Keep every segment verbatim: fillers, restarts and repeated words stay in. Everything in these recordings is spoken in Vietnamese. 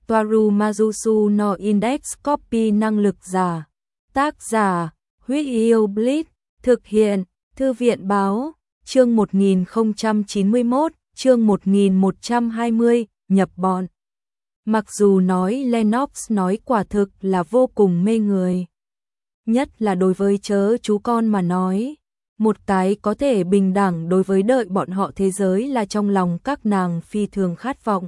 Toaru Majusu no Index Copy năng lực giả. Tác giả, Huyết Yêu Blitz, thực hiện, Thư viện báo, chương một nghìn không trăm chín mươi mốt, chương một nghìn một trăm hai mươi, nhập bọn. Mặc dù nói Lennox nói quả thực là vô cùng mê người. Nhất là đối với chớ chú con mà nói. Một cái có thể bình đẳng đối với đợi bọn họ thế giới là trong lòng các nàng phi thường khát vọng.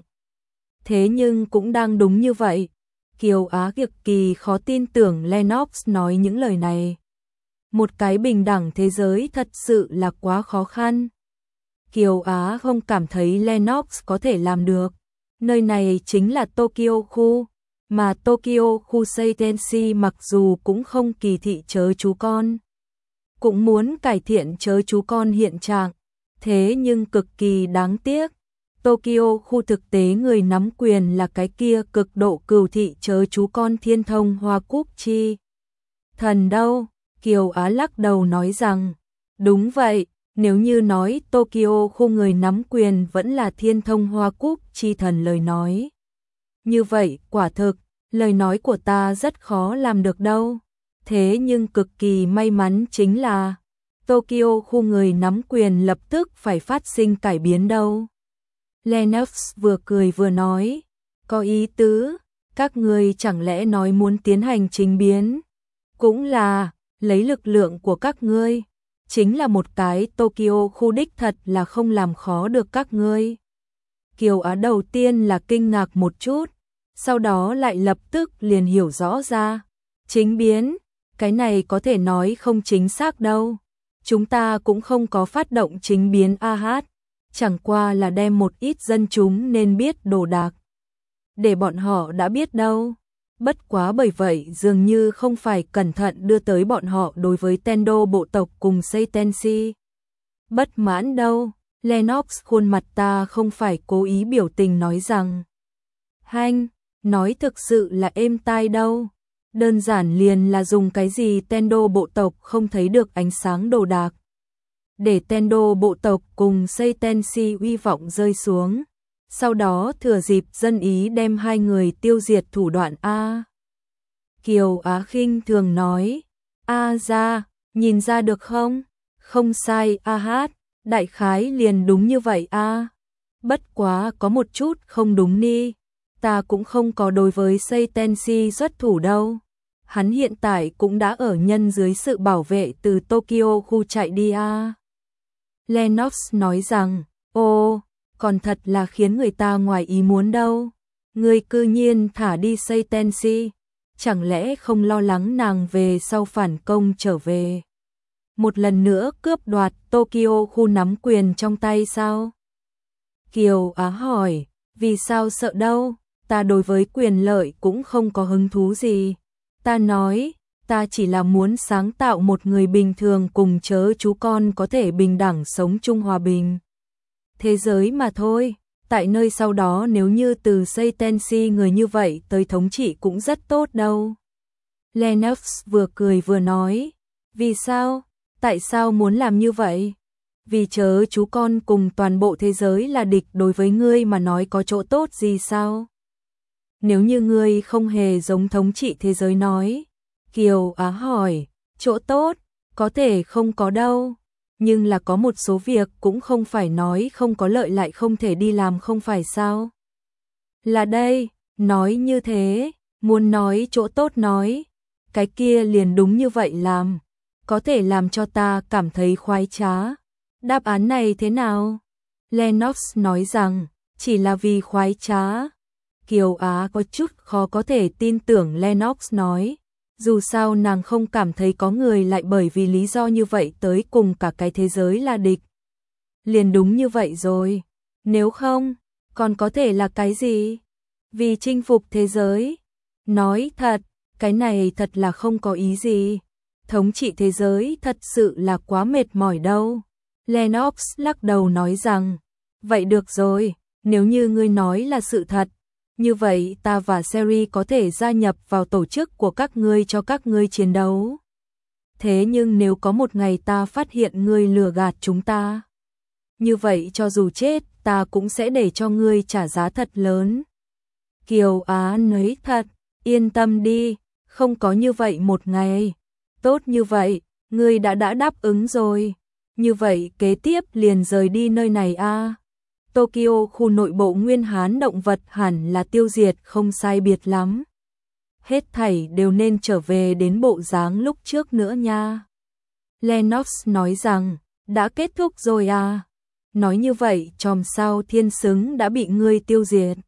Thế nhưng cũng đang đúng như vậy. Kiều Á cực kỳ khó tin tưởng Lennox nói những lời này. Một cái bình đẳng thế giới thật sự là quá khó khăn. Kiều Á không cảm thấy Lennox có thể làm được. Nơi này chính là Tokyo khu, mà Tokyo khu Seitenshi mặc dù cũng không kỳ thị chớ chú con. Cũng muốn cải thiện chớ chú con hiện trạng, thế nhưng cực kỳ đáng tiếc. Tokyo khu thực tế người nắm quyền là cái kia cực độ cừu thị chớ chú con Thiên Thông Hoa Cúc Chi. Thần đâu? Kiều Á lắc đầu nói rằng, đúng vậy, nếu như nói Tokyo khu người nắm quyền vẫn là Thiên Thông Hoa Cúc Chi thần lời nói. Như vậy, quả thực, lời nói của ta rất khó làm được đâu. Thế nhưng cực kỳ may mắn chính là Tokyo khu người nắm quyền lập tức phải phát sinh cải biến đâu. Lennox vừa cười vừa nói, có ý tứ, các người chẳng lẽ nói muốn tiến hành trình biến? Cũng là, lấy lực lượng của các ngươi, chính là một cái Tokyo khu đích thật là không làm khó được các ngươi. Kiều Á đầu tiên là kinh ngạc một chút, sau đó lại lập tức liền hiểu rõ ra. Chính biến, cái này có thể nói không chính xác đâu. Chúng ta cũng không có phát động chính biến a hát, chẳng qua là đem một ít dân chúng nên biết đồ đạc. Để bọn họ đã biết đâu. Bất quá bởi vậy dường như không phải cẩn thận đưa tới bọn họ đối với Tendo bộ tộc cùng Seitenshi. Bất mãn đâu, Lennox khuôn mặt ta không phải cố ý biểu tình nói rằng. Hanh, nói thực sự là êm tai đâu. Đơn giản liền là dùng cái gì Tendo bộ tộc không thấy được ánh sáng đồ đạc. Để Tendo bộ tộc cùng Seitenshi uy vọng rơi xuống. Sau đó thừa dịp dân ý đem hai người tiêu diệt thủ đoạn A. Kiều Á khinh thường nói, A ra, nhìn ra được không? Không sai A hát, đại khái liền đúng như vậy A. Bất quá có một chút không đúng đi, ta cũng không có đối với Seitenshi xuất thủ đâu. Hắn hiện tại cũng đã ở nhân dưới sự bảo vệ từ Tokyo khu chạy đi A. Lennox nói rằng, ô, còn thật là khiến người ta ngoài ý muốn đâu. Người cư nhiên thả đi Seitenshi, chẳng lẽ không lo lắng nàng về sau phản công trở về. Một lần nữa cướp đoạt Tokyo khu nắm quyền trong tay sao? Kiều Á hỏi, vì sao sợ đâu, ta đối với quyền lợi cũng không có hứng thú gì. Ta nói, ta chỉ là muốn sáng tạo một người bình thường cùng chớ chú con có thể bình đẳng sống chung hòa bình. Thế giới mà thôi, tại nơi sau đó nếu như từ Seitenshi người như vậy tới thống trị cũng rất tốt đâu. Lennox vừa cười vừa nói, vì sao, tại sao muốn làm như vậy? Vì chớ chú con cùng toàn bộ thế giới là địch đối với ngươi mà nói có chỗ tốt gì sao? Nếu như ngươi không hề giống thống trị thế giới nói. Kiều Á hỏi, chỗ tốt, có thể không có đâu. Nhưng là có một số việc cũng không phải nói không có lợi lại không thể đi làm không phải sao? Là đây, nói như thế, muốn nói chỗ tốt nói, cái kia liền đúng như vậy làm, có thể làm cho ta cảm thấy khoái trá. Đáp án này thế nào? Lennox nói rằng, chỉ là vì khoái trá. Kiều Á có chút khó có thể tin tưởng Lennox nói. Dù sao nàng không cảm thấy có người lại bởi vì lý do như vậy tới cùng cả cái thế giới là địch. Liền đúng như vậy rồi. Nếu không, còn có thể là cái gì? Vì chinh phục thế giới. Nói thật, cái này thật là không có ý gì. Thống trị thế giới thật sự là quá mệt mỏi đâu. Lennox lắc đầu nói rằng, vậy được rồi, nếu như ngươi nói là sự thật. Như vậy ta và Seri có thể gia nhập vào tổ chức của các ngươi cho các ngươi chiến đấu. Thế nhưng nếu có một ngày ta phát hiện ngươi lừa gạt chúng ta, như vậy cho dù chết ta cũng sẽ để cho ngươi trả giá thật lớn. Kiều Á nói thật, yên tâm đi, không có như vậy một ngày. Tốt như vậy, ngươi đã đã đáp ứng rồi. Như vậy kế tiếp liền rời đi nơi này a. Tokyo khu nội bộ Nguyên Hán động vật hẳn là tiêu diệt không sai biệt lắm. Hết thảy đều nên trở về đến bộ dáng lúc trước nữa nha. Lennox nói rằng, đã kết thúc rồi à. Nói như vậy chòm sao thiên xứng đã bị ngươi tiêu diệt.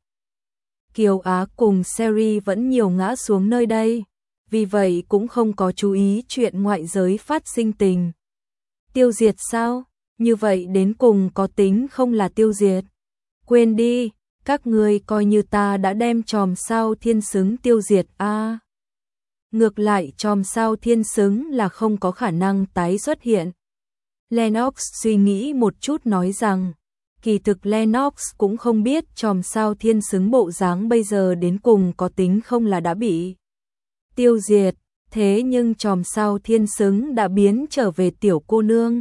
Kiều Á cùng Seri vẫn nhiều ngã xuống nơi đây, vì vậy cũng không có chú ý chuyện ngoại giới phát sinh tình. Tiêu diệt sao? Như vậy đến cùng có tính không là tiêu diệt? Quên đi, các ngươi coi như ta đã đem chòm sao thiên xứng tiêu diệt a. À, ngược lại chòm sao thiên xứng là không có khả năng tái xuất hiện. Lennox suy nghĩ một chút nói rằng, kỳ thực Lennox cũng không biết chòm sao thiên xứng bộ dáng bây giờ đến cùng có tính không là đã bị tiêu diệt, thế nhưng chòm sao thiên xứng đã biến trở về tiểu cô nương.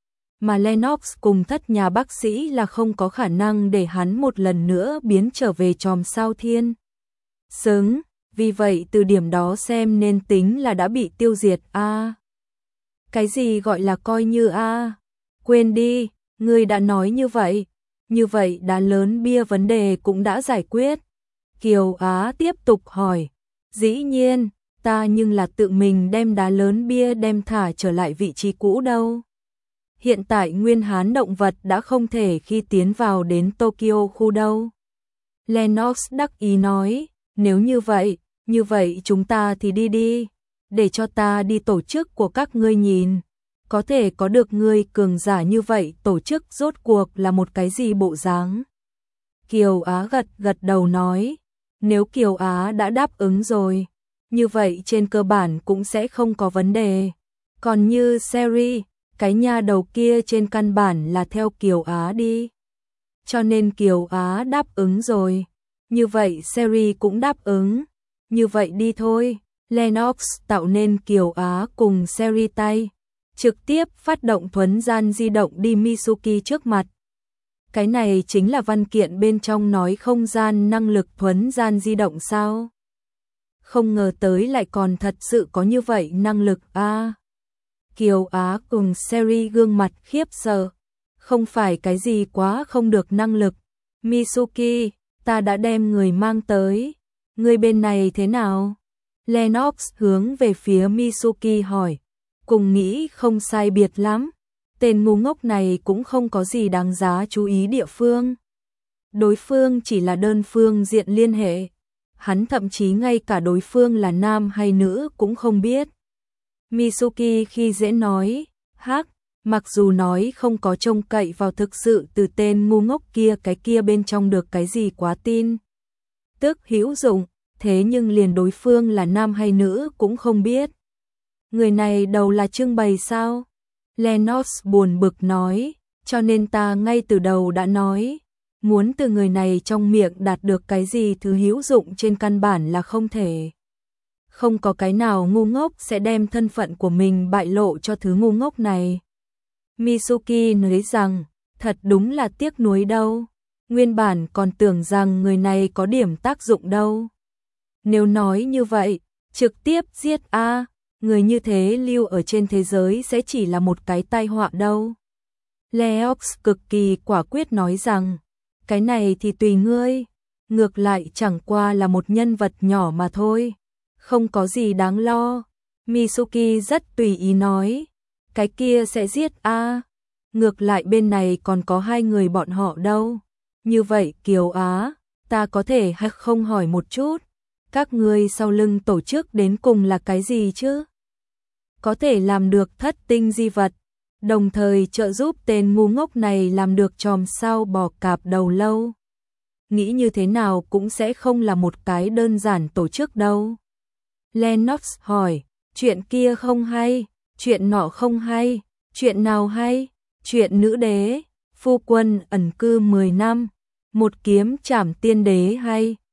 Mà Lennox cùng thất nhà bác sĩ là không có khả năng để hắn một lần nữa biến trở về chòm sao thiên xứng, vì vậy từ điểm đó xem nên tính là đã bị tiêu diệt a. À, cái gì gọi là coi như a? À? Quên đi, ngươi đã nói như vậy. Như vậy đá lớn bia vấn đề cũng đã giải quyết. Kiều Á tiếp tục hỏi, dĩ nhiên, ta nhưng là tự mình đem đá lớn bia đem thả trở lại vị trí cũ đâu. Hiện tại Nguyên Hán động vật đã không thể khi tiến vào đến Tokyo khu đâu. Lennox đắc ý nói, nếu như vậy, như vậy chúng ta thì đi đi, để cho ta đi tổ chức của các ngươi nhìn. Có thể có được ngươi cường giả như vậy tổ chức rốt cuộc là một cái gì bộ dáng. Kiều Á gật gật đầu nói, nếu Kiều Á đã đáp ứng rồi, như vậy trên cơ bản cũng sẽ không có vấn đề. Còn như Seri, cái nha đầu kia trên căn bản là theo Kiều Á đi. Cho nên Kiều Á đáp ứng rồi. Như vậy Seri cũng đáp ứng. Như vậy đi thôi. Lennox tạo nên Kiều Á cùng Seri tay, trực tiếp phát động thuấn gian di động đi Mitsuki trước mặt. Cái này chính là văn kiện bên trong nói không gian năng lực thuấn gian di động sao? Không ngờ tới lại còn thật sự có như vậy năng lực a. À, Kiều Á cùng Seri gương mặt khiếp sợ. Không phải cái gì quá không được năng lực. Mitsuki, ta đã đem người mang tới. Người bên này thế nào? Lennox hướng về phía Mitsuki hỏi. Cùng nghĩ không sai biệt lắm. Tên ngu ngốc này cũng không có gì đáng giá chú ý địa phương. Đối phương chỉ là đơn phương diện liên hệ. Hắn thậm chí ngay cả đối phương là nam hay nữ cũng không biết. Mitsuki khi dễ nói, hắc, mặc dù nói không có trông cậy vào thực sự từ tên ngu ngốc kia cái kia bên trong được cái gì quá tin. Tức hữu dụng, thế nhưng liền đối phương là nam hay nữ cũng không biết. Người này đầu là trưng bày sao? Lennox buồn bực nói, cho nên ta ngay từ đầu đã nói, muốn từ người này trong miệng đạt được cái gì thứ hữu dụng trên căn bản là không thể. Không có cái nào ngu ngốc sẽ đem thân phận của mình bại lộ cho thứ ngu ngốc này. Mitsuki nói rằng, thật đúng là tiếc nuối đâu. Nguyên bản còn tưởng rằng người này có điểm tác dụng đâu. Nếu nói như vậy, trực tiếp giết a, người như thế lưu ở trên thế giới sẽ chỉ là một cái tai họa đâu. Lennox cực kỳ quả quyết nói rằng, cái này thì tùy ngươi, ngược lại chẳng qua là một nhân vật nhỏ mà thôi, không có gì đáng lo. Mitsuki rất tùy ý nói, cái kia sẽ giết a, ngược lại bên này còn có hai người bọn họ đâu. Như vậy Kiều Á, ta có thể hay không hỏi một chút, các ngươi sau lưng tổ chức đến cùng là cái gì chứ? Có thể làm được thất tinh di vật, đồng thời trợ giúp tên ngu ngốc này làm được chòm sao bò cạp đầu lâu. Nghĩ như thế nào cũng sẽ không là một cái đơn giản tổ chức đâu. Lennox hỏi, chuyện kia không hay, chuyện nọ không hay, chuyện nào hay? Chuyện nữ đế, phu quân ẩn cư mười năm, một kiếm trảm tiên đế hay?